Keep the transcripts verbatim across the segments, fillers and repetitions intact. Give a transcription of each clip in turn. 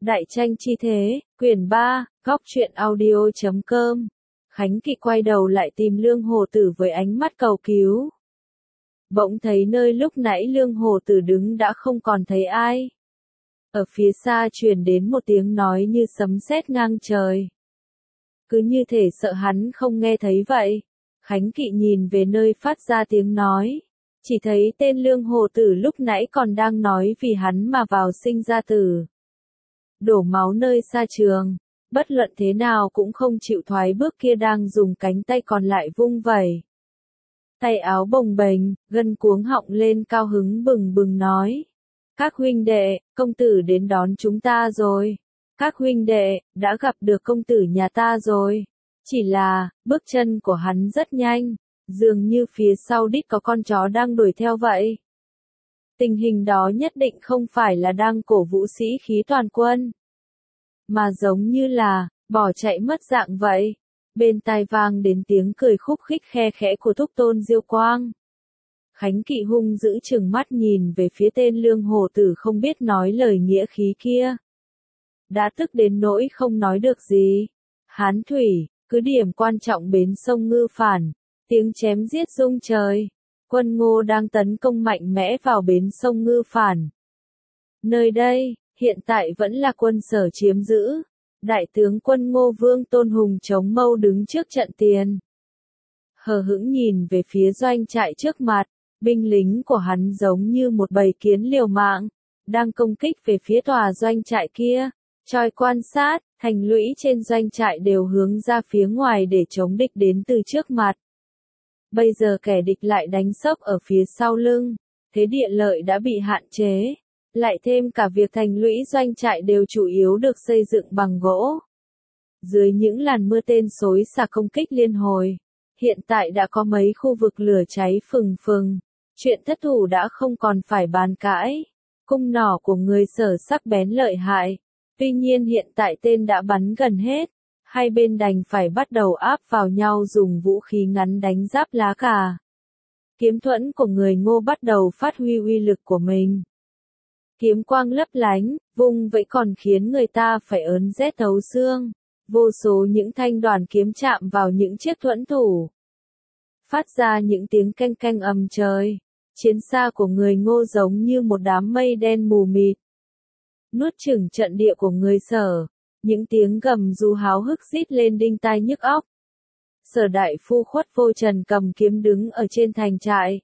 Đại tranh chi thế, quyển ba, góc truyện audio chấm com. Khánh Kỵ quay đầu lại tìm Lương Hồ Tử với ánh mắt cầu cứu. Bỗng thấy nơi lúc nãy Lương Hồ Tử đứng đã không còn thấy ai. Ở phía xa truyền đến một tiếng nói như sấm sét ngang trời. Cứ như thể sợ hắn không nghe thấy vậy. Khánh Kỵ nhìn về nơi phát ra tiếng nói. Chỉ thấy tên Lương Hồ Tử lúc nãy còn đang nói vì hắn mà vào sinh ra tử. Đổ máu nơi xa trường, bất luận thế nào cũng không chịu thoái bước kia đang dùng cánh tay còn lại vung vẩy. Tay áo bồng bềnh, gân cuống họng lên cao hứng bừng bừng nói. Các huynh đệ, công tử đến đón chúng ta rồi. Các huynh đệ, đã gặp được công tử nhà ta rồi. Chỉ là, bước chân của hắn rất nhanh, dường như phía sau đít có con chó đang đuổi theo vậy. Tình hình đó nhất định không phải là đang cổ vũ sĩ khí toàn quân, mà giống như là, bỏ chạy mất dạng vậy. Bên tai vang đến tiếng cười khúc khích khe khẽ của Thúc Tôn Diêu Quang. Khánh Kỵ hung dữ trừng mắt nhìn về phía tên Lương Hồ Tử không biết nói lời nghĩa khí kia. Đã tức đến nỗi không nói được gì. Hán thủy, cứ điểm quan trọng bến sông Ngư Phản, tiếng chém giết rung trời. Quân Ngô đang tấn công mạnh mẽ vào bến sông Ngư Phản. Nơi đây, hiện tại vẫn là quân Sở chiếm giữ. Đại tướng quân Ngô Vương Tôn Hùng chống mâu đứng trước trận tiền. Hờ hững nhìn về phía doanh trại trước mặt, binh lính của hắn giống như một bầy kiến liều mạng, đang công kích về phía tòa doanh trại kia. Tròi quan sát, thành lũy trên doanh trại đều hướng ra phía ngoài để chống địch đến từ trước mặt. Bây giờ kẻ địch lại đánh sốc ở phía sau lưng, thế địa lợi đã bị hạn chế. Lại thêm cả việc thành lũy doanh trại đều chủ yếu được xây dựng bằng gỗ. Dưới những làn mưa tên xối xả công kích liên hồi, hiện tại đã có mấy khu vực lửa cháy phừng phừng. Chuyện thất thủ đã không còn phải bàn cãi. Cung nỏ của người Sở sắc bén lợi hại. Tuy nhiên hiện tại tên đã bắn gần hết. Hai bên đành phải bắt đầu áp vào nhau dùng vũ khí ngắn đánh giáp lá cà. Kiếm thuẫn của người Ngô bắt đầu phát huy uy lực của mình. Kiếm quang lấp lánh, vung vẫy còn khiến người ta phải ớn rét thấu xương. Vô số những thanh đoàn kiếm chạm vào những chiếc thuẫn thủ, phát ra những tiếng canh canh ầm trời. Chiến xa của người Ngô giống như một đám mây đen mù mịt, nuốt chửng trận địa của người Sở. Những tiếng gầm rú háo hức rít lên đinh tai nhức óc. Sở đại phu Khuất Vô Trần cầm kiếm đứng ở trên thành trại.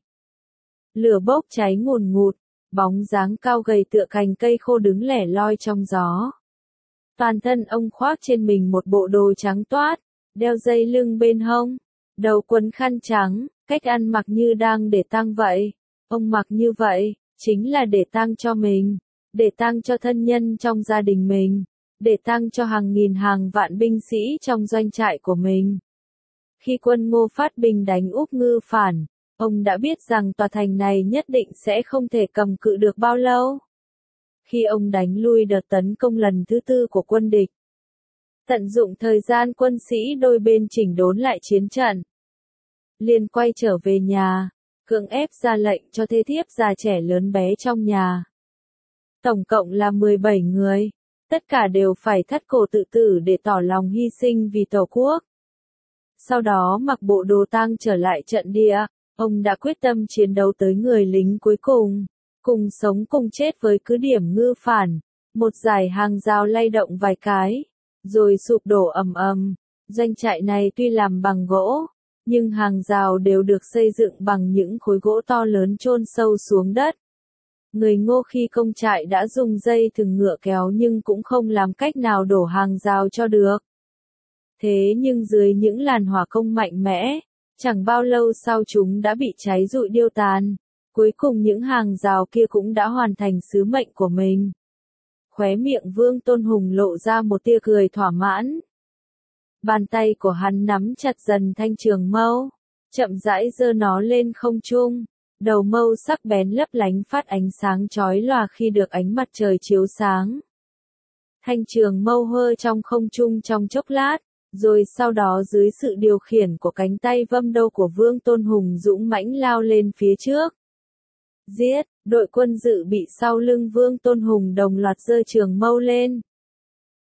Lửa bốc cháy ngùn ngụt, bóng dáng cao gầy tựa cành cây khô đứng lẻ loi trong gió. Toàn thân ông khoác trên mình một bộ đồ trắng toát, đeo dây lưng bên hông, đầu quấn khăn trắng, cách ăn mặc như đang để tang vậy. Ông mặc như vậy, chính là để tang cho mình, để tang cho thân nhân trong gia đình mình, để tang cho hàng nghìn hàng vạn binh sĩ trong doanh trại của mình. Khi quân Ngô phát binh đánh úp Ngư Phản, ông đã biết rằng tòa thành này nhất định sẽ không thể cầm cự được bao lâu. Khi ông đánh lui đợt tấn công lần thứ tư của quân địch, tận dụng thời gian quân sĩ đôi bên chỉnh đốn lại chiến trận, liền quay trở về nhà, cưỡng ép ra lệnh cho thê thiếp già trẻ lớn bé trong nhà. Tổng cộng là mười bảy người, tất cả đều phải thắt cổ tự tử để tỏ lòng hy sinh vì Tổ quốc. Sau đó mặc bộ đồ tang trở lại trận địa, ông đã quyết tâm chiến đấu tới người lính cuối cùng, cùng sống cùng chết với cứ điểm Ngư Phản. Một dải hàng rào lay động vài cái, rồi sụp đổ ầm ầm. Doanh trại này tuy làm bằng gỗ, nhưng hàng rào đều được xây dựng bằng những khối gỗ to lớn chôn sâu xuống đất. Người Ngô khi công trại đã dùng dây thừng ngựa kéo nhưng cũng không làm cách nào đổ hàng rào cho được. Thế nhưng dưới những làn hỏa công mạnh mẽ, chẳng bao lâu sau chúng đã bị cháy rụi điêu tàn. Cuối cùng những hàng rào kia cũng đã hoàn thành sứ mệnh của mình. Khóe miệng Vương Tôn Hùng lộ ra một tia cười thỏa mãn. Bàn tay của hắn nắm chặt dần thanh trường mâu, chậm rãi giơ nó lên không trung. Đầu mâu sắc bén lấp lánh phát ánh sáng chói lòa khi được ánh mặt trời chiếu sáng. Thanh trường mâu hơ trong không trung trong chốc lát, rồi sau đó dưới sự điều khiển của cánh tay vâm đâu của Vương Tôn Hùng dũng mãnh lao lên phía trước. Giết, đội quân dự bị sau lưng Vương Tôn Hùng đồng loạt giơ trường mâu lên.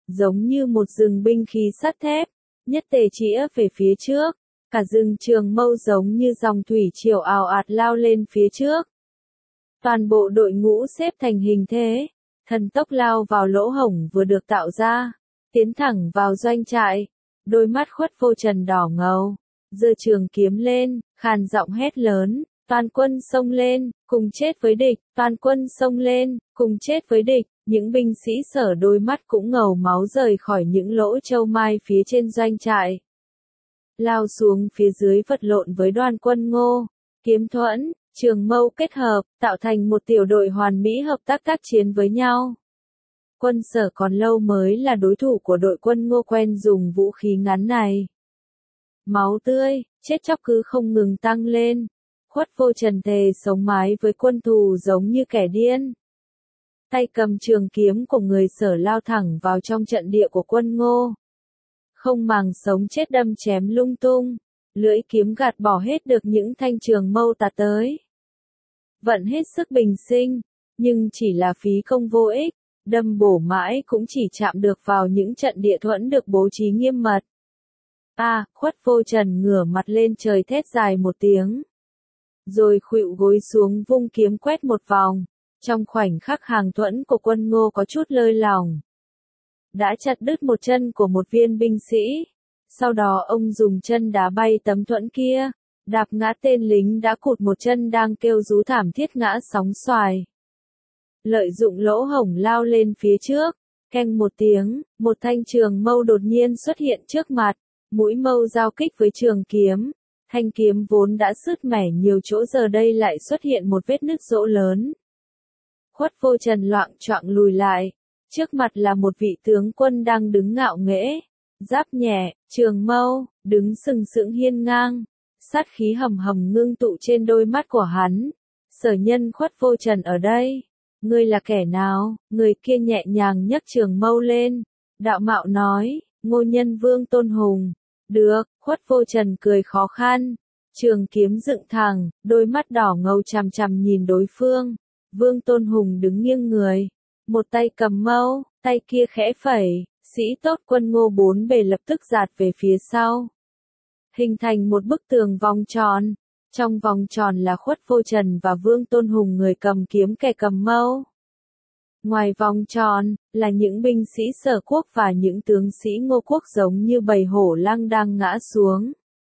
giống như một rừng binh khí sắt thép, nhất tề chĩa về phía trước, cả rừng Trường Mâu giống như dòng thủy triều ào ạt lao lên phía trước. Toàn bộ đội ngũ xếp thành hình thế, thần tốc lao vào lỗ hổng vừa được tạo ra, tiến thẳng vào doanh trại, đôi mắt Khuất Vô Trần đỏ ngầu, giơ trường kiếm lên, khàn giọng hét lớn, toàn quân xông lên, cùng chết với địch, toàn quân xông lên, cùng chết với địch, những binh sĩ Sở đôi mắt cũng ngầu máu rời khỏi những lỗ châu mai phía trên doanh trại. Lao xuống phía dưới vật lộn với đoàn quân Ngô, Kiếm Thuẫn, Trường Mâu kết hợp, tạo thành một tiểu đội hoàn mỹ hợp tác tác chiến với nhau. Quân Sở còn lâu mới là đối thủ của đội quân Ngô quen dùng vũ khí ngắn này. Máu tươi, chết chóc cứ không ngừng tăng lên. Khuất Vô Trần thề sống mái với quân thù giống như kẻ điên. Tay cầm trường kiếm của người Sở lao thẳng vào trong trận địa của quân Ngô. Không màng sống chết đâm chém lung tung, lưỡi kiếm gạt bỏ hết được những thanh trường mâu tạt tới. Vận hết sức bình sinh, nhưng chỉ là phí công vô ích, đâm bổ mãi cũng chỉ chạm được vào những trận địa thuẫn được bố trí nghiêm mật. A, à, Khuất Vô Trần ngửa mặt lên trời thét dài một tiếng. Rồi khuỵu gối xuống vung kiếm quét một vòng, trong khoảnh khắc hàng thuẫn của quân Ngô có chút lơi lỏng. Đã chặt đứt một chân của một viên binh sĩ, sau đó ông dùng chân đá bay tấm thuẫn kia, đạp ngã tên lính đã cụt một chân đang kêu rú thảm thiết ngã sóng xoài. Lợi dụng lỗ hổng lao lên phía trước, keng một tiếng, một thanh trường mâu đột nhiên xuất hiện trước mặt, mũi mâu giao kích với trường kiếm. Thanh kiếm vốn đã sứt mẻ nhiều chỗ giờ đây lại xuất hiện một vết nứt rỗ lớn. Khuất Vô Trần loạng choạng lùi lại, trước mặt là một vị tướng quân đang đứng ngạo nghễ, giáp nhẹ, trường mâu, đứng sừng sững hiên ngang, sát khí hầm hầm ngưng tụ trên đôi mắt của hắn. Sở Nhân Khuất Vô Trần ở đây, ngươi là kẻ nào? Người kia nhẹ nhàng nhấc trường mâu lên, đạo mạo nói, Ngô Nhân Vương Tôn Hùng. Được, Khuất Vô Trần cười khó khăn, trường kiếm dựng thẳng, đôi mắt đỏ ngầu chằm chằm nhìn đối phương. Vương Tôn Hùng đứng nghiêng người, một tay cầm mâu, tay kia khẽ phẩy, sĩ tốt quân Ngô bốn bề lập tức dạt về phía sau, hình thành một bức tường vòng tròn. Trong vòng tròn là Khuất Vô Trần và Vương Tôn Hùng người cầm kiếm kẻ cầm mâu. Ngoài vòng tròn, là những binh sĩ Sở quốc và những tướng sĩ Ngô quốc giống như bầy hổ lang đang ngã xuống.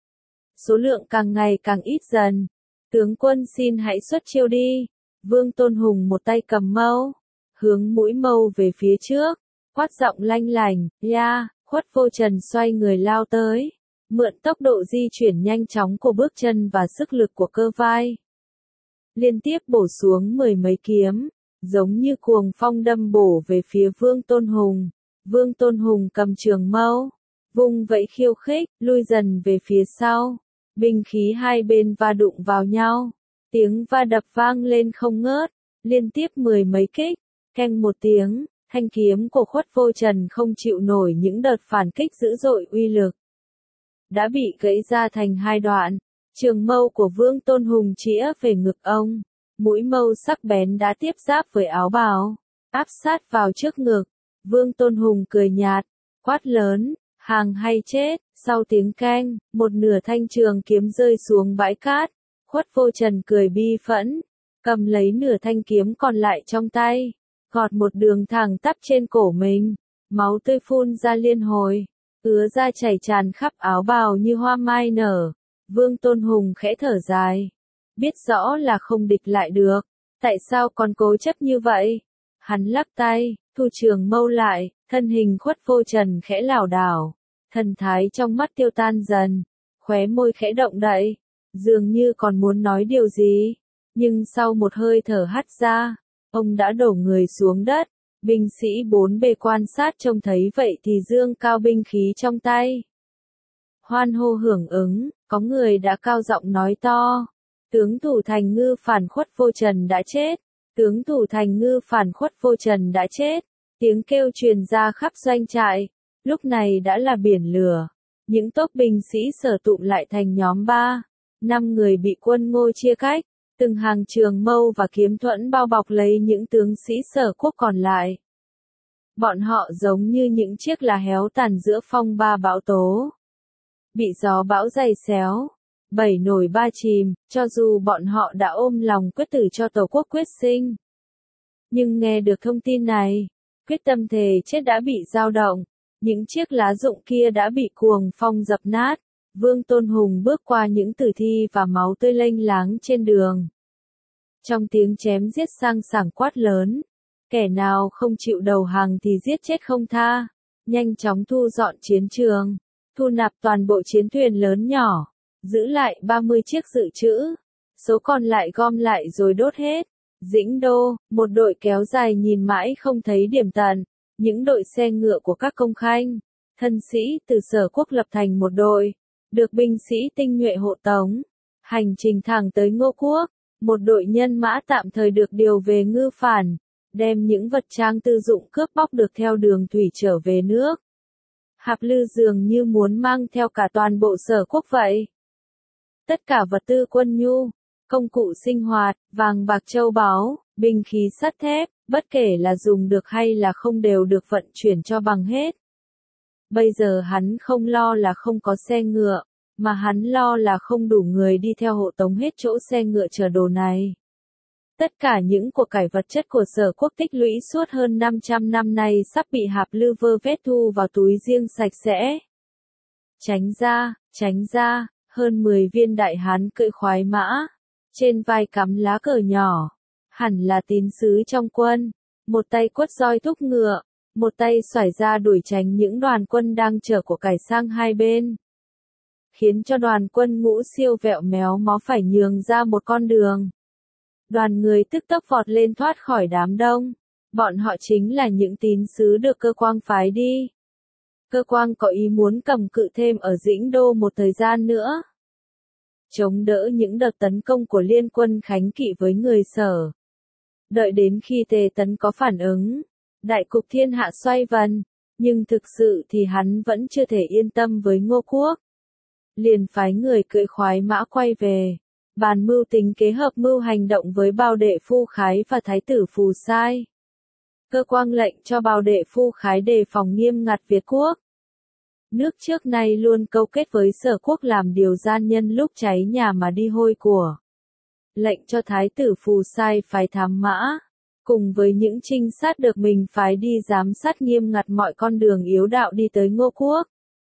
Số lượng càng ngày càng ít dần. Tướng quân xin hãy xuất chiêu đi. Vương Tôn Hùng một tay cầm mâu, hướng mũi mâu về phía trước, quát giọng lanh lành, ya, Khuất Vô Trần xoay người lao tới, mượn tốc độ di chuyển nhanh chóng của bước chân và sức lực của cơ vai. Liên tiếp bổ xuống mười mấy kiếm, giống như cuồng phong đâm bổ về phía Vương Tôn Hùng. Vương Tôn Hùng cầm trường mâu, vung vẫy khiêu khích, lui dần về phía sau. Binh khí hai bên va đụng vào nhau, tiếng va đập vang lên không ngớt, liên tiếp mười mấy kích, keng một tiếng, thanh kiếm của Khuất Vô Trần không chịu nổi những đợt phản kích dữ dội uy lực, đã bị gãy ra thành hai đoạn. Trường mâu của Vương Tôn Hùng chĩa về ngực ông, mũi mâu sắc bén đã tiếp giáp với áo bào, áp sát vào trước ngực. Vương Tôn Hùng cười nhạt, quát lớn, hàng hay chết. Sau tiếng keng, một nửa thanh trường kiếm rơi xuống bãi cát. Khuất Vô Trần cười bi phẫn, cầm lấy nửa thanh kiếm còn lại trong tay, gọt một đường thẳng tắp trên cổ mình, máu tươi phun ra liên hồi, ứa ra chảy tràn khắp áo bào như hoa mai nở. Vương Tôn Hùng khẽ thở dài, biết rõ là không địch lại được, tại sao còn cố chấp như vậy? Hắn lắc tay, thu trường mâu lại, thân hình Khuất Vô Trần khẽ lảo đảo, thần thái trong mắt tiêu tan dần, khóe môi khẽ động đậy, dường như còn muốn nói điều gì, nhưng sau một hơi thở hắt ra, ông đã đổ người xuống đất. Binh sĩ bốn bề quan sát trông thấy vậy thì dương cao binh khí trong tay, hoan hô hưởng ứng. Có người đã cao giọng nói to, tướng thủ Thành Ngư phản Khuất Vô Trần đã chết, tướng thủ Thành Ngư phản Khuất Vô Trần đã chết. Tiếng kêu truyền ra khắp doanh trại, lúc này đã là biển lửa. Những tốp binh sĩ Sở tụ lại thành nhóm ba, năm người bị quân Ngô chia cách, từng hàng trường mâu và kiếm thuẫn bao bọc lấy những tướng sĩ Sở quốc còn lại. Bọn họ giống như những chiếc lá héo tàn giữa phong ba bão tố. Bị gió bão giày xéo, bảy nổi ba chìm, cho dù bọn họ đã ôm lòng quyết tử cho Tổ quốc quyết sinh. Nhưng nghe được thông tin này, quyết tâm thề chết đã bị dao động, những chiếc lá rụng kia đã bị cuồng phong dập nát, Vương Tôn Hùng bước qua những tử thi và máu tươi lênh láng trên đường. Trong tiếng chém giết sang sảng quát lớn, kẻ nào không chịu đầu hàng thì giết chết không tha, nhanh chóng thu dọn chiến trường, thu nạp toàn bộ chiến thuyền lớn nhỏ, giữ lại ba mươi chiếc dự trữ, số còn lại gom lại rồi đốt hết. Dĩnh Đô, một đội kéo dài nhìn mãi không thấy điểm tận, những đội xe ngựa của các công khanh, thân sĩ từ Sở Quốc lập thành một đội, được binh sĩ tinh nhuệ hộ tống, hành trình thẳng tới Ngô Quốc, một đội nhân mã tạm thời được điều về Ngư Phản, đem những vật trang tư dụng cướp bóc được theo đường thủy trở về nước. Hạp Lư dường như muốn mang theo cả toàn bộ Sở Quốc vậy. Tất cả vật tư quân nhu, công cụ sinh hoạt, vàng bạc châu báu, binh khí sắt thép, bất kể là dùng được hay là không đều được vận chuyển cho bằng hết. Bây giờ hắn không lo là không có xe ngựa, mà hắn lo là không đủ người đi theo hộ tống hết chỗ xe ngựa chở đồ này. Tất cả những của cải vật chất của Sở Quốc tích lũy suốt hơn năm trăm năm nay sắp bị Hạp Lư vơ vét thu vào túi riêng sạch sẽ. Tránh ra, tránh ra, hơn mười viên đại hán cưỡi khoái mã, trên vai cắm lá cờ nhỏ, hẳn là tín sứ trong quân, một tay quất roi thúc ngựa, một tay xoải ra đuổi tránh những đoàn quân đang chở của cải sang hai bên. Khiến cho đoàn quân ngũ siêu vẹo méo mó phải nhường ra một con đường. Đoàn người tức tốc vọt lên thoát khỏi đám đông. Bọn họ chính là những tín sứ được cơ quan phái đi. Cơ quan có ý muốn cầm cự thêm ở Dĩnh Đô một thời gian nữa. Chống đỡ những đợt tấn công của liên quân Khánh Kỵ với người Sở. Đợi đến khi Tề Tấn có phản ứng, đại cục thiên hạ xoay vần, nhưng thực sự thì hắn vẫn chưa thể yên tâm với Ngô Quốc. Liền phái người cưỡi khoái mã quay về, bàn mưu tính kế hợp mưu hành động với Bao Đệ Phu Khái và Thái tử Phù Sai. Cơ quan lệnh cho Bao Đệ Phu Khái đề phòng nghiêm ngặt Việt Quốc. Nước trước nay luôn câu kết với Sở Quốc làm điều gian nhân lúc cháy nhà mà đi hôi của. Lệnh cho Thái tử Phù Sai phái thám mã, cùng với những trinh sát được mình phái đi giám sát nghiêm ngặt mọi con đường yếu đạo đi tới Ngô Quốc.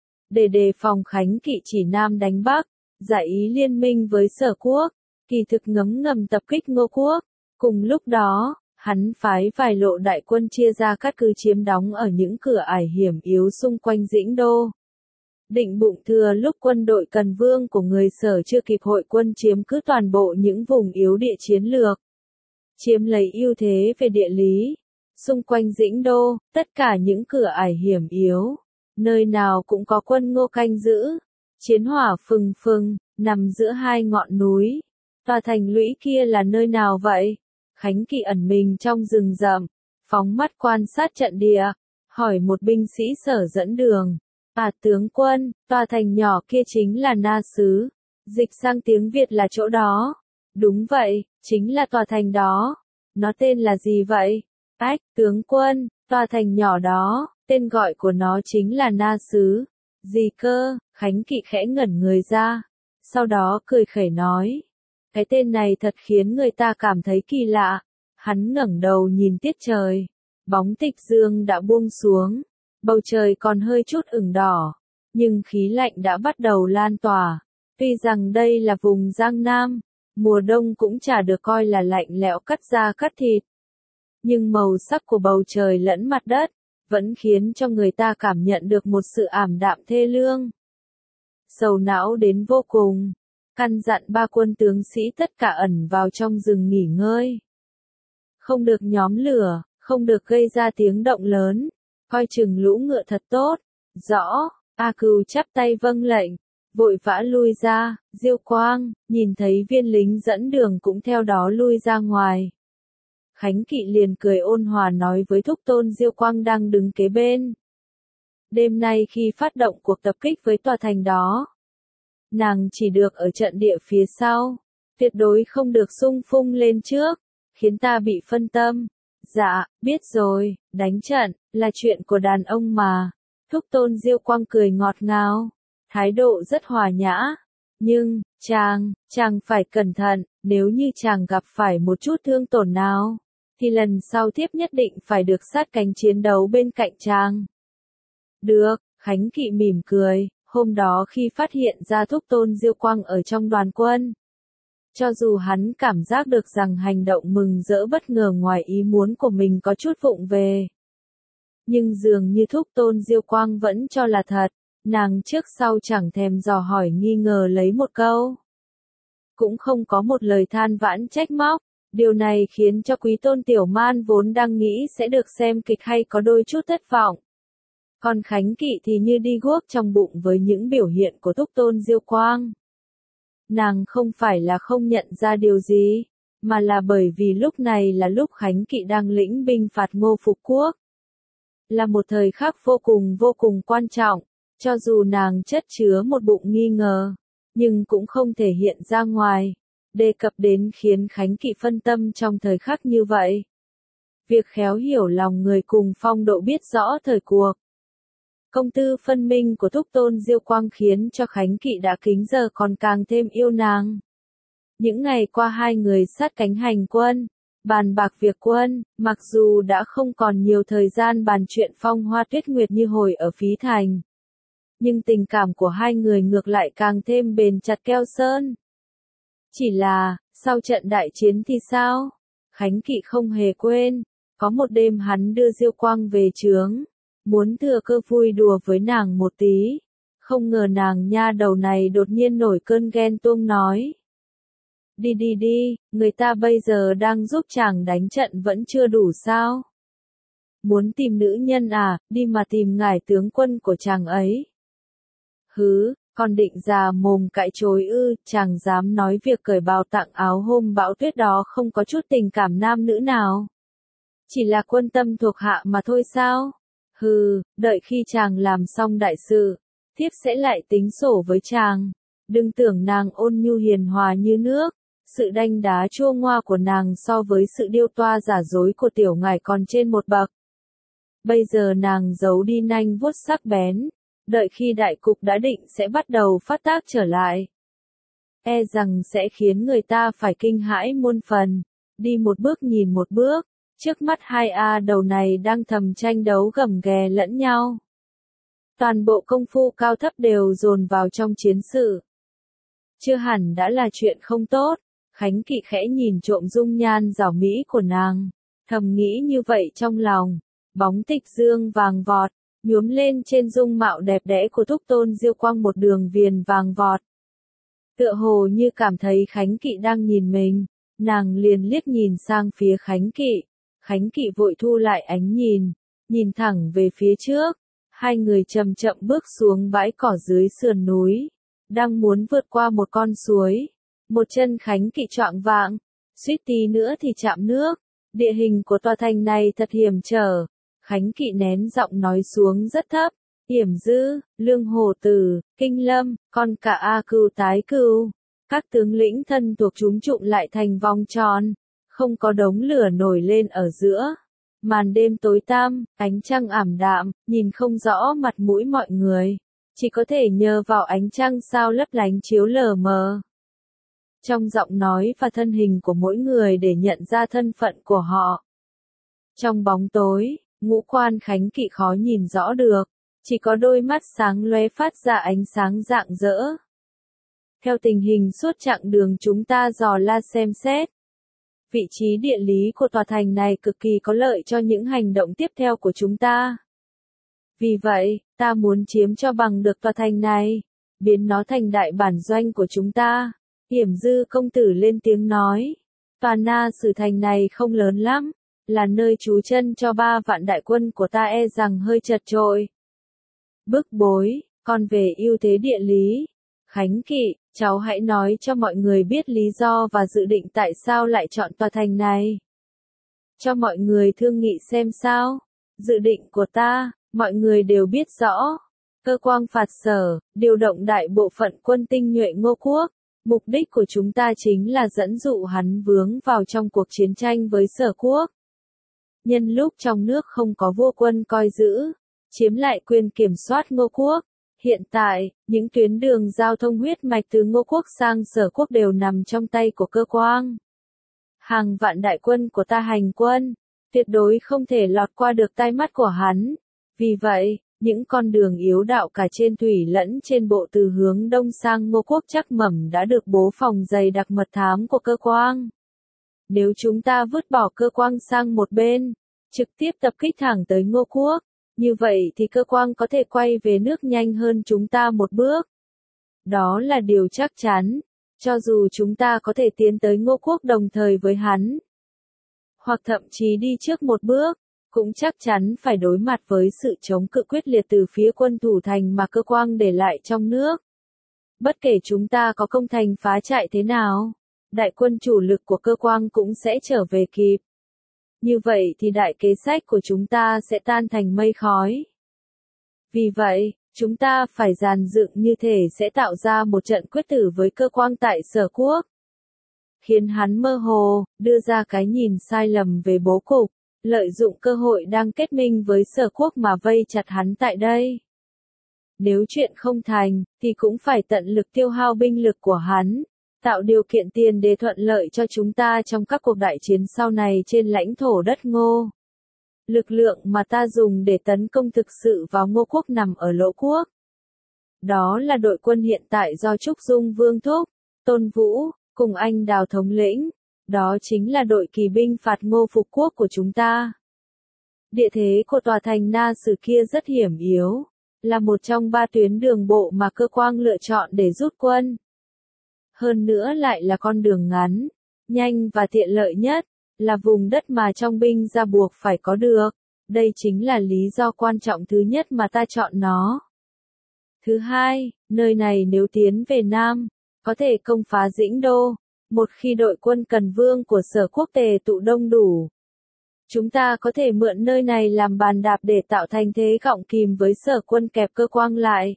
Để đề phòng Khánh Kỵ chỉ Nam đánh Bắc, giải ý liên minh với Sở Quốc, kỳ thực ngấm ngầm tập kích Ngô Quốc. Cùng lúc đó, hắn phái vài lộ đại quân chia ra cát cứ chiếm đóng ở những cửa ải hiểm yếu xung quanh Dĩnh Đô. Định bụng thừa lúc quân đội Cần Vương của người Sở chưa kịp hội quân chiếm cứ toàn bộ những vùng yếu địa chiến lược. Chiếm lấy ưu thế về địa lý. Xung quanh Dĩnh Đô, tất cả những cửa ải hiểm yếu, nơi nào cũng có quân Ngô canh giữ. Chiến hỏa phừng phừng, nằm giữa hai ngọn núi. Tòa thành lũy kia là nơi nào vậy? Khánh Kỵ ẩn mình trong rừng rậm, phóng mắt quan sát trận địa, hỏi một binh sĩ Sở dẫn đường. À tướng quân, tòa thành nhỏ kia chính là Na Xứ, dịch sang tiếng Việt là chỗ đó. Đúng vậy, chính là tòa thành đó. Nó tên là gì vậy? Ách, tướng quân, tòa thành nhỏ đó, tên gọi của nó chính là Na Xứ. Gì cơ? Khánh Kỵ khẽ ngẩn người ra, sau đó cười khẩy nói. Cái tên này thật khiến người ta cảm thấy kỳ lạ. Hắn ngẩng đầu nhìn tiết trời. Bóng tịch dương đã buông xuống. Bầu trời còn hơi chút ửng đỏ. Nhưng khí lạnh đã bắt đầu lan tỏa. Tuy rằng đây là vùng Giang Nam, mùa đông cũng chả được coi là lạnh lẽo cắt da cắt thịt. Nhưng màu sắc của bầu trời lẫn mặt đất, vẫn khiến cho người ta cảm nhận được một sự ảm đạm thê lương. Sầu não đến vô cùng. Căn dặn ba quân tướng sĩ tất cả ẩn vào trong rừng nghỉ ngơi. Không được nhóm lửa, không được gây ra tiếng động lớn, coi chừng lũ ngựa thật tốt. Rõ, A Cừu chắp tay vâng lệnh, vội vã lui ra. Diêu Quang, nhìn thấy viên lính dẫn đường cũng theo đó lui ra ngoài. Khánh Kỵ liền cười ôn hòa nói với thúc tôn Diêu Quang đang đứng kế bên. Đêm nay khi phát động cuộc tập kích với tòa thành đó, nàng chỉ được ở trận địa phía sau, tuyệt đối không được xung phong lên trước, khiến ta bị phân tâm. Dạ, biết rồi, đánh trận, là chuyện của đàn ông mà. Thúc Tôn Diêu Quang cười ngọt ngào, thái độ rất hòa nhã. Nhưng, chàng, chàng phải cẩn thận, nếu như chàng gặp phải một chút thương tổn nào, thì lần sau tiếp nhất định phải được sát cánh chiến đấu bên cạnh chàng. Được, Khánh Kỵ mỉm cười, hôm đó khi phát hiện ra Thúc Tôn Diêu Quang ở trong đoàn quân. Cho dù hắn cảm giác được rằng hành động mừng rỡ bất ngờ ngoài ý muốn của mình có chút vụng về. Nhưng dường như Thúc Tôn Diêu Quang vẫn cho là thật, nàng trước sau chẳng thèm dò hỏi nghi ngờ lấy một câu. Cũng không có một lời than vãn trách móc, điều này khiến cho Quý Tôn Tiểu Man vốn đang nghĩ sẽ được xem kịch hay có đôi chút thất vọng. Còn Khánh Kỵ thì như đi guốc trong bụng với những biểu hiện của Thúc Tôn Diêu Quang. Nàng không phải là không nhận ra điều gì, mà là bởi vì lúc này là lúc Khánh Kỵ đang lĩnh binh phạt Ngô Phục Quốc. Là một thời khắc vô cùng vô cùng quan trọng, cho dù nàng chất chứa một bụng nghi ngờ, nhưng cũng không thể hiện ra ngoài, đề cập đến khiến Khánh Kỵ phân tâm trong thời khắc như vậy. Việc khéo hiểu lòng người cùng phong độ biết rõ thời cuộc. Công tư phân minh của Thúc Tôn Diêu Quang khiến cho Khánh Kỵ đã kính giờ còn càng thêm yêu nàng. Những ngày qua hai người sát cánh hành quân, bàn bạc việc quân, mặc dù đã không còn nhiều thời gian bàn chuyện phong hoa tuyết nguyệt như hồi ở Phí Thành. Nhưng tình cảm của hai người ngược lại càng thêm bền chặt keo sơn. Chỉ là, sau trận đại chiến thì sao? Khánh Kỵ không hề quên, có một đêm hắn đưa Diêu Quang về trướng, muốn thừa cơ vui đùa với nàng một tí. Không ngờ nàng nha đầu này đột nhiên nổi cơn ghen tuông nói. Đi đi đi, người ta bây giờ đang giúp chàng đánh trận vẫn chưa đủ sao? Muốn tìm nữ nhân à, đi mà tìm ngải tướng quân của chàng ấy. Hứ, còn định già mồm cãi chối ư, chàng dám nói việc cởi bào tặng áo hôm bão tuyết đó không có chút tình cảm nam nữ nào. Chỉ là quân tâm thuộc hạ mà thôi sao? Hừ, đợi khi chàng làm xong đại sự, thiếp sẽ lại tính sổ với chàng. Đừng tưởng nàng ôn nhu hiền hòa như nước, sự đanh đá chua ngoa của nàng so với sự điêu toa giả dối của tiểu ngải còn trên một bậc. Bây giờ nàng giấu đi nanh vuốt sắc bén, đợi khi đại cục đã định sẽ bắt đầu phát tác trở lại. E rằng sẽ khiến người ta phải kinh hãi muôn phần, đi một bước nhìn một bước. Trước mắt hai A đầu này đang thầm tranh đấu gầm ghè lẫn nhau. Toàn bộ công phu cao thấp đều dồn vào trong chiến sự. Chưa hẳn đã là chuyện không tốt, Khánh Kỵ khẽ nhìn trộm dung nhan rảo mỹ của nàng, thầm nghĩ như vậy trong lòng, bóng tịch dương vàng vọt, nhuốm lên trên dung mạo đẹp đẽ của Thúc Tôn Diêu Quang một đường viền vàng vọt. Tựa hồ như cảm thấy Khánh Kỵ đang nhìn mình, nàng liền liếc nhìn sang phía Khánh Kỵ. Khánh Kỵ vội thu lại ánh nhìn, nhìn thẳng về phía trước, hai người chậm chậm bước xuống bãi cỏ dưới sườn núi, đang muốn vượt qua một con suối, một chân Khánh Kỵ choạng vạng, suýt tí nữa thì chạm nước, địa hình của tòa thành này thật hiểm trở, Khánh Kỵ nén giọng nói xuống rất thấp, Hiểm Dư, Lương Hồ Tử, Kinh Lâm, con cả A Cừu tái cừu, các tướng lĩnh thân thuộc chúng trụm lại thành vòng tròn. Không có đống lửa nổi lên ở giữa. Màn đêm tối tăm, ánh trăng ảm đạm, nhìn không rõ mặt mũi mọi người. Chỉ có thể nhờ vào ánh trăng sao lấp lánh chiếu lờ mờ. Trong giọng nói và thân hình của mỗi người để nhận ra thân phận của họ. Trong bóng tối, ngũ quan Khánh Kỵ khó nhìn rõ được. Chỉ có đôi mắt sáng lóe phát ra ánh sáng rạng rỡ. Theo tình hình suốt chặng đường chúng ta dò la xem xét. Vị trí địa lý của tòa thành này cực kỳ có lợi cho những hành động tiếp theo của chúng ta. Vì vậy, ta muốn chiếm cho bằng được tòa thành này, biến nó thành đại bản doanh của chúng ta. Hiểm Dư công tử lên tiếng nói, tòa Na Sử thành này không lớn lắm, là nơi trú chân cho ba vạn đại quân của ta e rằng hơi chật chội. Bức bối, còn về ưu thế địa lý, Khánh Kỵ, cháu hãy nói cho mọi người biết lý do và dự định tại sao lại chọn tòa thành này. Cho mọi người thương nghị xem sao. Dự định của ta, mọi người đều biết rõ. Cơ quan phạt sở, điều động đại bộ phận quân tinh nhuệ Ngô Quốc. Mục đích của chúng ta chính là dẫn dụ hắn vướng vào trong cuộc chiến tranh với Sở Quốc. nhân lúc trong nước không có vua quân coi giữ, chiếm lại quyền kiểm soát Ngô Quốc. Hiện tại, những tuyến đường giao thông huyết mạch từ Ngô Quốc sang Sở Quốc đều nằm trong tay của Cơ Quang. Hàng vạn đại quân của ta hành quân, tuyệt đối không thể lọt qua được tai mắt của hắn. Vì vậy, những con đường yếu đạo cả trên thủy lẫn trên bộ từ hướng đông sang Ngô Quốc chắc mẩm đã được bố phòng dày đặc mật thám của Cơ Quang. Nếu chúng ta vứt bỏ Cơ Quang sang một bên, trực tiếp tập kích thẳng tới Ngô Quốc, như vậy thì Cơ Quang có thể quay về nước nhanh hơn chúng ta một bước. Đó là điều chắc chắn, cho dù chúng ta có thể tiến tới Ngô Quốc đồng thời với hắn, hoặc thậm chí đi trước một bước, cũng chắc chắn phải đối mặt với sự chống cự quyết liệt từ phía quân thủ thành mà Cơ Quang để lại trong nước. Bất kể chúng ta có công thành phá trại thế nào, đại quân chủ lực của Cơ Quang cũng sẽ trở về kịp. Như vậy thì đại kế sách của chúng ta sẽ tan thành mây khói. Vì vậy, chúng ta phải dàn dựng như thể sẽ tạo ra một trận quyết tử với Cơ Quang tại Sở Quốc. Khiến hắn mơ hồ, đưa ra cái nhìn sai lầm về bố cục, lợi dụng cơ hội đang kết minh với Sở Quốc mà vây chặt hắn tại đây. Nếu chuyện không thành, thì cũng phải tận lực tiêu hao binh lực của hắn, tạo điều kiện tiền để thuận lợi cho chúng ta trong các cuộc đại chiến sau này trên lãnh thổ đất Ngô. Lực lượng mà ta dùng để tấn công thực sự vào Ngô Quốc nằm ở Lỗ Quốc. Đó là đội quân hiện tại do Trúc Dung Vương Thúc, Tôn Vũ, cùng anh Đào thống lĩnh. Đó chính là đội kỳ binh phạt Ngô phục quốc của chúng ta. Địa thế của tòa thành Na Sử kia rất hiểm yếu, là một trong ba tuyến đường bộ mà Cơ Quang lựa chọn để rút quân. Hơn nữa lại là con đường ngắn, nhanh và tiện lợi nhất, là vùng đất mà trong binh ra buộc phải có được. Đây chính là lý do quan trọng thứ nhất mà ta chọn nó. Thứ hai, nơi này nếu tiến về Nam, có thể công phá Dĩnh Đô, một khi đội quân Cần Vương của Sở Quốc tề tụ đông đủ. Chúng ta có thể mượn nơi này làm bàn đạp để tạo thành thế gọng kìm với Sở Quân kẹp Cơ Quang lại.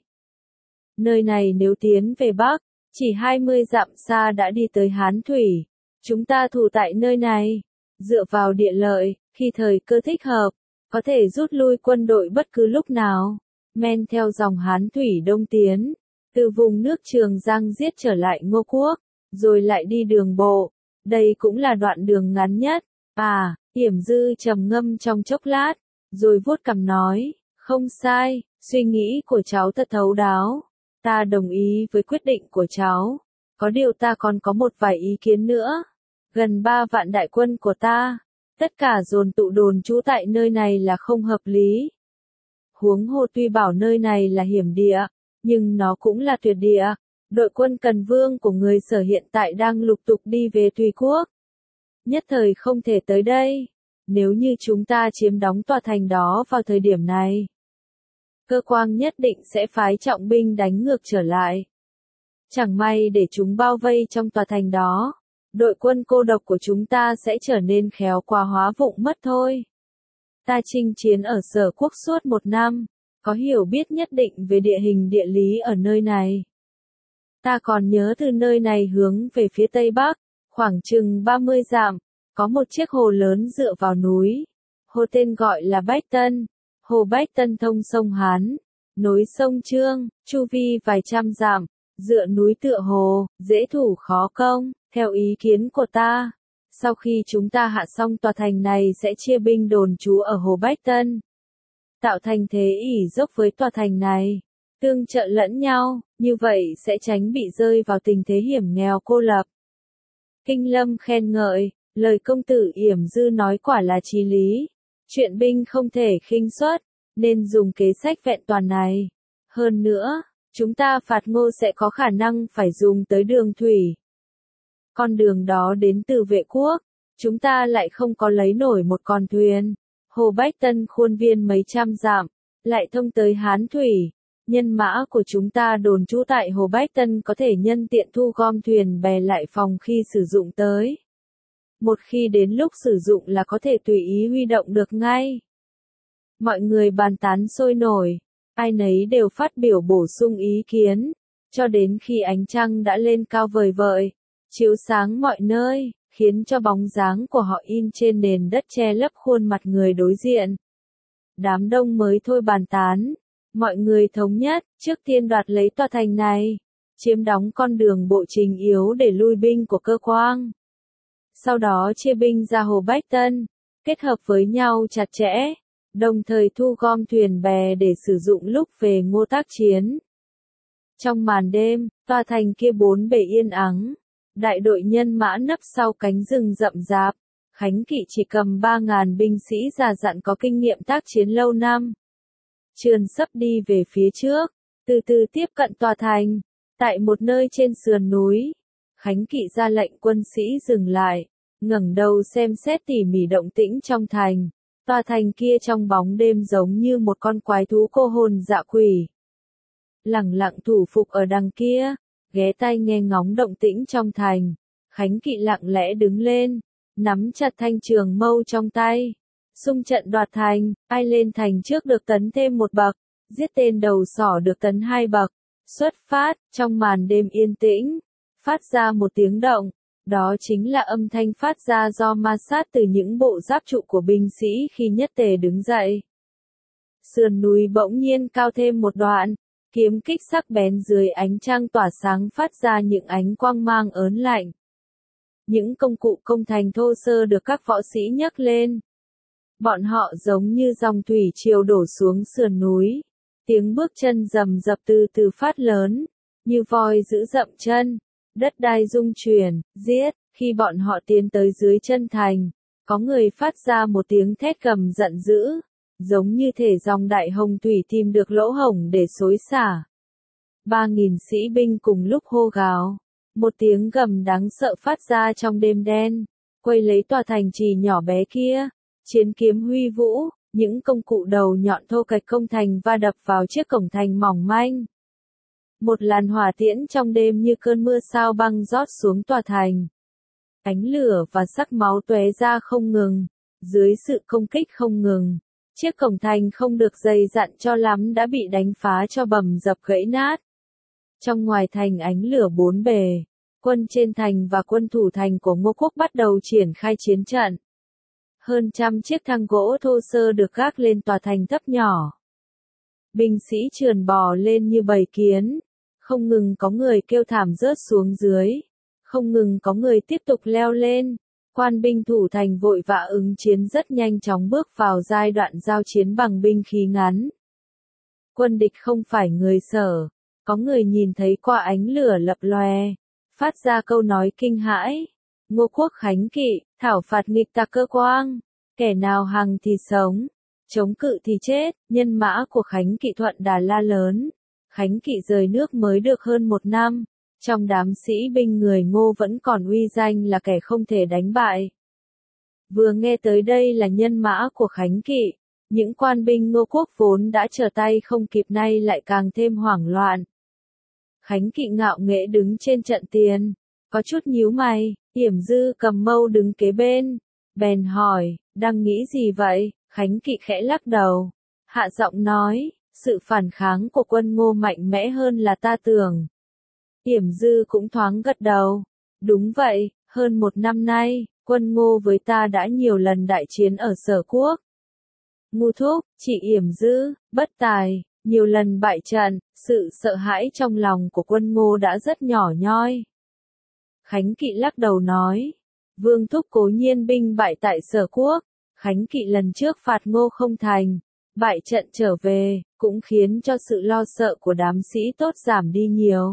Nơi này nếu tiến về Bắc, chỉ hai mươi dặm xa đã đi tới Hán Thủy. Chúng ta thủ tại nơi này, dựa vào địa lợi, khi thời cơ thích hợp, có thể rút lui quân đội bất cứ lúc nào, men theo dòng Hán Thủy đông tiến, từ vùng nước Trường Giang giết trở lại Ngô Quốc, rồi lại đi đường bộ. Đây cũng là đoạn đường ngắn nhất. À, Yểm Dư trầm ngâm trong chốc lát, rồi vuốt cằm nói, không sai, suy nghĩ của cháu thật thấu đáo. Ta đồng ý với quyết định của cháu. Có điều ta còn có một vài ý kiến nữa. Gần ba vạn đại quân của ta, tất cả dồn tụ đồn trú tại nơi này là không hợp lý. Huống hồ tuy bảo nơi này là hiểm địa, nhưng nó cũng là tuyệt địa. Đội quân Cần Vương của người Sở hiện tại đang lục tục đi về Tùy Quốc. Nhất thời không thể tới đây. Nếu như chúng ta chiếm đóng tòa thành đó vào thời điểm này, Cơ Quang nhất định sẽ phái trọng binh đánh ngược trở lại. Chẳng may để chúng bao vây trong tòa thành đó, đội quân cô độc của chúng ta sẽ trở nên khéo quá hóa vụng mất thôi. Ta chinh chiến ở Sở Quốc suốt một năm, có hiểu biết nhất định về địa hình địa lý ở nơi này. Ta còn nhớ từ nơi này hướng về phía Tây Bắc, khoảng chừng ba mươi dặm, có một chiếc hồ lớn dựa vào núi. Hồ tên gọi là Bách Tân. Hồ Bách Tân thông sông Hán, nối sông Trương, chu vi vài trăm dặm, dựa núi tựa hồ, dễ thủ khó công. Theo ý kiến của ta, sau khi chúng ta hạ xong tòa thành này sẽ chia binh đồn trú ở Hồ Bách Tân, tạo thành thế ỷ dốc với tòa thành này, tương trợ lẫn nhau, như vậy sẽ tránh bị rơi vào tình thế hiểm nghèo cô lập. Kinh Lâm khen ngợi, lời công tử Yểm Dư nói quả là chí lý. Chuyện binh không thể khinh suất, nên dùng kế sách vẹn toàn này. Hơn nữa, chúng ta phạt Ngô sẽ có khả năng phải dùng tới đường thủy. Con đường đó đến từ Vệ Quốc, chúng ta lại không có lấy nổi một con thuyền. Hồ Bách Tân khuôn viên mấy trăm dặm, lại thông tới Hán Thủy. Nhân mã của chúng ta đồn trú tại Hồ Bách Tân có thể nhân tiện thu gom thuyền bè lại phòng khi sử dụng tới. Một khi đến lúc sử dụng là có thể tùy ý huy động được ngay. Mọi người bàn tán sôi nổi, ai nấy đều phát biểu bổ sung ý kiến, cho đến khi ánh trăng đã lên cao vời vợi, chiếu sáng mọi nơi, khiến cho bóng dáng của họ in trên nền đất che lấp khuôn mặt người đối diện. Đám đông mới thôi bàn tán, mọi người thống nhất, trước tiên đoạt lấy tòa thành này, chiếm đóng con đường bộ trình yếu để lui binh của Cơ Quang. Sau đó chia binh ra Hồ Bách Tân, kết hợp với nhau chặt chẽ, đồng thời thu gom thuyền bè để sử dụng lúc về Ngô tác chiến. Trong màn đêm, tòa thành kia bốn bề yên ắng, đại đội nhân mã nấp sau cánh rừng rậm rạp, Khánh Kỵ chỉ cầm ba ngàn binh sĩ già dặn có kinh nghiệm tác chiến lâu năm. Trườn sấp đi về phía trước, từ từ tiếp cận tòa thành, tại một nơi trên sườn núi, Khánh Kỵ ra lệnh quân sĩ dừng lại, ngẩng đầu xem xét tỉ mỉ động tĩnh trong thành. Tòa thành kia trong bóng đêm giống như một con quái thú cô hồn dạ quỷ. Lẳng lặng thủ phục ở đằng kia, ghé tai nghe ngóng động tĩnh trong thành, Khánh Kỵ lặng lẽ đứng lên, nắm chặt thanh trường mâu trong tay. Xung trận đoạt thành, ai lên thành trước được tấn thêm một bậc, giết tên đầu sỏ được tấn hai bậc. Xuất phát, trong màn đêm yên tĩnh, phát ra một tiếng động, đó chính là âm thanh phát ra do ma sát từ những bộ giáp trụ của binh sĩ khi nhất tề đứng dậy. Sườn núi bỗng nhiên cao thêm một đoạn, kiếm kích sắc bén dưới ánh trăng tỏa sáng phát ra những ánh quang mang ớn lạnh. Những công cụ công thành thô sơ được các võ sĩ nhấc lên. Bọn họ giống như dòng thủy triều đổ xuống sườn núi. Tiếng bước chân rầm rập từ từ phát lớn, như voi giữ dậm chân, đất đai rung chuyển, giết. Khi bọn họ tiến tới dưới chân thành, có người phát ra một tiếng thét gầm giận dữ, giống như thể dòng đại hồng thủy tìm được lỗ hổng để xối xả. Ba nghìn sĩ binh cùng lúc hô gào, một tiếng gầm đáng sợ phát ra trong đêm đen, quay lấy tòa thành trì nhỏ bé kia, chiến kiếm huy vũ. Những công cụ đầu nhọn thô kệch công thành va đập vào chiếc cổng thành mỏng manh. Một làn hỏa tiễn trong đêm như cơn mưa sao băng rót xuống tòa thành. Ánh lửa và sắc máu tóe ra không ngừng, dưới sự công kích không ngừng. Chiếc cổng thành không được dày dặn cho lắm đã bị đánh phá cho bầm dập gãy nát. Trong ngoài thành ánh lửa bốn bề, quân trên thành và quân thủ thành của Ngô Quốc bắt đầu triển khai chiến trận. Hơn trăm chiếc thang gỗ thô sơ được gác lên tòa thành thấp nhỏ. Binh sĩ trườn bò lên như bầy kiến, không ngừng có người kêu thảm rớt xuống dưới, không ngừng có người tiếp tục leo lên. Quan binh thủ thành vội vã ứng chiến rất nhanh chóng bước vào giai đoạn giao chiến bằng binh khí ngắn. Quân địch không phải người Sở, có người nhìn thấy qua ánh lửa lập lòe, phát ra câu nói kinh hãi. Ngô Quốc Khánh Kỵ, thảo phạt nghịch tặc Cơ Quang, kẻ nào hằng thì sống, chống cự thì chết. Nhân mã của Khánh Kỵ thuận đà la lớn. Khánh Kỵ rời nước mới được hơn một năm, trong đám sĩ binh người Ngô vẫn còn uy danh là kẻ không thể đánh bại. Vừa nghe tới đây là nhân mã của Khánh Kỵ, những quan binh Ngô Quốc vốn đã trở tay không kịp nay lại càng thêm hoảng loạn. Khánh Kỵ ngạo nghễ đứng trên trận tiền, có chút nhíu mày. Yểm Dư cầm mâu đứng kế bên, bèn hỏi, đang nghĩ gì vậy? Khánh Kỵ khẽ lắc đầu, hạ giọng nói, sự phản kháng của quân Ngô mạnh mẽ hơn là ta tưởng. Yểm Dư cũng thoáng gật đầu, đúng vậy, hơn một năm nay, quân Ngô với ta đã nhiều lần đại chiến ở Sở Quốc. Ngu thúc, chị Yểm Dư, bất tài, nhiều lần bại trận, sự sợ hãi trong lòng của quân Ngô đã rất nhỏ nhoi. Khánh Kỵ lắc đầu nói, Vương thúc cố nhiên binh bại tại Sở Quốc, Khánh Kỵ lần trước phạt Ngô không thành, bại trận trở về, cũng khiến cho sự lo sợ của đám sĩ tốt giảm đi nhiều.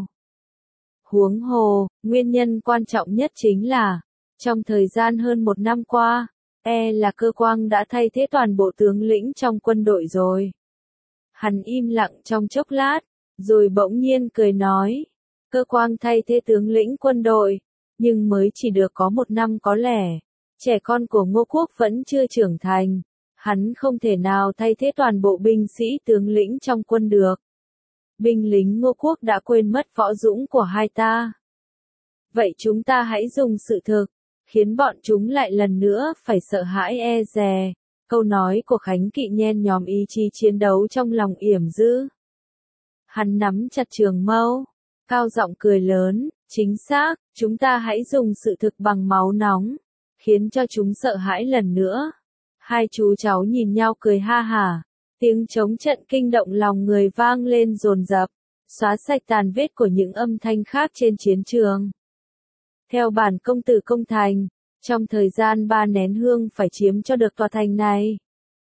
Huống hồ, nguyên nhân quan trọng nhất chính là, trong thời gian hơn một năm qua, e là Cơ Quang đã thay thế toàn bộ tướng lĩnh trong quân đội rồi. Hắn im lặng trong chốc lát, rồi bỗng nhiên cười nói, Cơ Quang thay thế tướng lĩnh quân đội, nhưng mới chỉ được có một năm có lẽ, trẻ con của Ngô Quốc vẫn chưa trưởng thành, hắn không thể nào thay thế toàn bộ binh sĩ tướng lĩnh trong quân được. Binh lính Ngô Quốc đã quên mất võ dũng của hai ta. Vậy chúng ta hãy dùng sự thực, khiến bọn chúng lại lần nữa phải sợ hãi e dè. Câu nói của Khánh Kỵ nhen nhóm ý chí chiến đấu trong lòng Yểm Dư. Hắn nắm chặt trường mâu, cao giọng cười lớn, chính xác, chúng ta hãy dùng sự thực bằng máu nóng, khiến cho chúng sợ hãi lần nữa. Hai chú cháu nhìn nhau cười ha hả, tiếng trống trận kinh động lòng người vang lên dồn dập, xóa sạch tàn vết của những âm thanh khác trên chiến trường. Theo bản công tử công thành, trong thời gian ba nén hương phải chiếm cho được tòa thành này.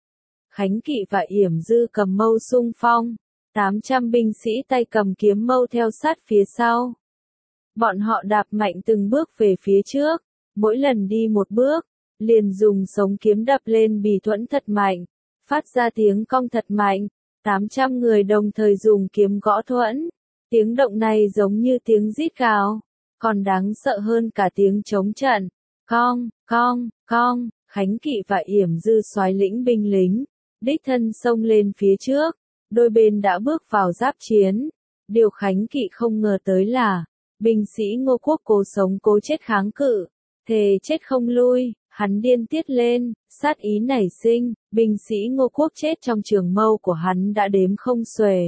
Khánh Kỵ và Yểm Dư cầm mâu xung phong, tám trăm binh sĩ tay cầm kiếm mâu theo sát phía sau. Bọn họ đạp mạnh từng bước về phía trước, mỗi lần đi một bước, liền dùng sống kiếm đập lên bì thuẫn thật mạnh, phát ra tiếng cong thật mạnh. tám trăm người đồng thời dùng kiếm gõ thuẫn, tiếng động này giống như tiếng rít gào, còn đáng sợ hơn cả tiếng trống trận. Cong, cong, cong, Khánh Kỵ và Yểm Dư soái lĩnh binh lính, đích thân xông lên phía trước, đôi bên đã bước vào giáp chiến. Điều Khánh Kỵ không ngờ tới là, binh sĩ Ngô Quốc cố sống cố chết kháng cự, thề chết không lui, hắn điên tiết lên, sát ý nảy sinh, binh sĩ Ngô Quốc chết trong trường mâu của hắn đã đếm không xuể.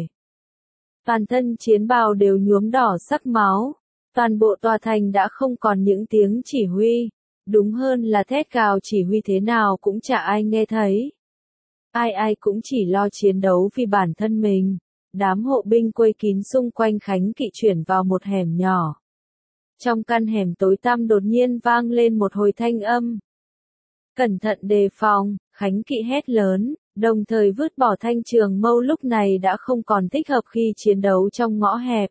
Toàn thân chiến bào đều nhuốm đỏ sắc máu, toàn bộ tòa thành đã không còn những tiếng chỉ huy, đúng hơn là thét gào chỉ huy thế nào cũng chả ai nghe thấy. Ai ai cũng chỉ lo chiến đấu vì bản thân mình. Đám hộ binh quây kín xung quanh Khánh Kỵ chuyển vào một hẻm nhỏ. Trong căn hẻm tối tăm đột nhiên vang lên một hồi thanh âm. Cẩn thận đề phòng, Khánh Kỵ hét lớn, đồng thời vứt bỏ thanh trường mâu lúc này đã không còn thích hợp khi chiến đấu trong ngõ hẹp.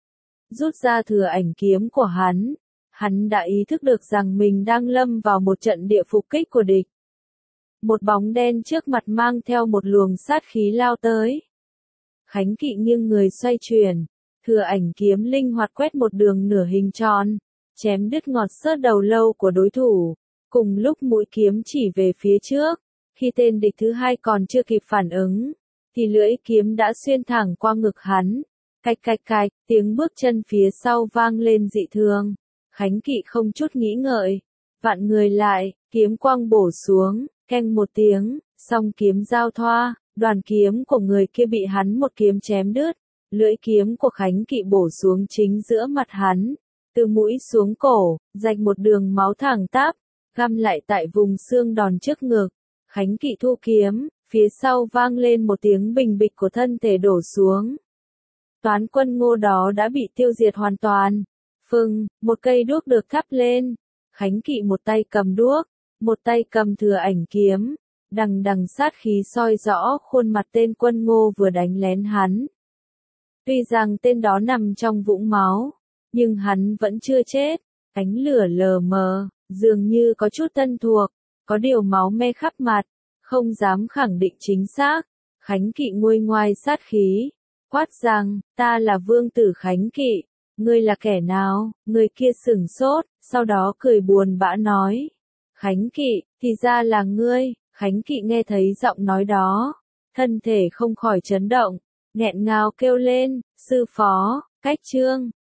Rút ra thừa ảnh kiếm của hắn, hắn đã ý thức được rằng mình đang lâm vào một trận địa phục kích của địch. Một bóng đen trước mặt mang theo một luồng sát khí lao tới. Khánh Kỵ nghiêng người xoay chuyển, thừa ảnh kiếm linh hoạt quét một đường nửa hình tròn, chém đứt ngọt xớt đầu lâu của đối thủ. Cùng lúc mũi kiếm chỉ về phía trước, khi tên địch thứ hai còn chưa kịp phản ứng, thì lưỡi kiếm đã xuyên thẳng qua ngực hắn. Cạch cạch cạch, tiếng bước chân phía sau vang lên dị thường. Khánh Kỵ không chút nghĩ ngợi, vặn người lại, kiếm quang bổ xuống, keng một tiếng, song kiếm giao thoa. Đoàn kiếm của người kia bị hắn một kiếm chém đứt, lưỡi kiếm của Khánh Kỵ bổ xuống chính giữa mặt hắn, từ mũi xuống cổ, rạch một đường máu thẳng tắp, găm lại tại vùng xương đòn trước ngực. Khánh Kỵ thu kiếm, phía sau vang lên một tiếng bình bịch của thân thể đổ xuống. Toán quân Ngô đó đã bị tiêu diệt hoàn toàn. Phừng, một cây đuốc được thắp lên. Khánh Kỵ một tay cầm đuốc, một tay cầm thừa ảnh kiếm. Đằng đằng sát khí soi rõ khuôn mặt tên quân Ngô vừa đánh lén hắn. Tuy rằng tên đó nằm trong vũng máu, nhưng hắn vẫn chưa chết. Ánh lửa lờ mờ, dường như có chút thân thuộc, có điều máu me khắp mặt, không dám khẳng định chính xác. Khánh Kỵ nguôi ngoai sát khí, quát rằng, ta là vương tử Khánh Kỵ, ngươi là kẻ nào? Người kia sửng sốt, sau đó cười buồn bã nói, Khánh Kỵ, thì ra là ngươi. Khánh Kỵ nghe thấy giọng nói đó, thân thể không khỏi chấn động, nghẹn ngào kêu lên, sư phó, cách trương,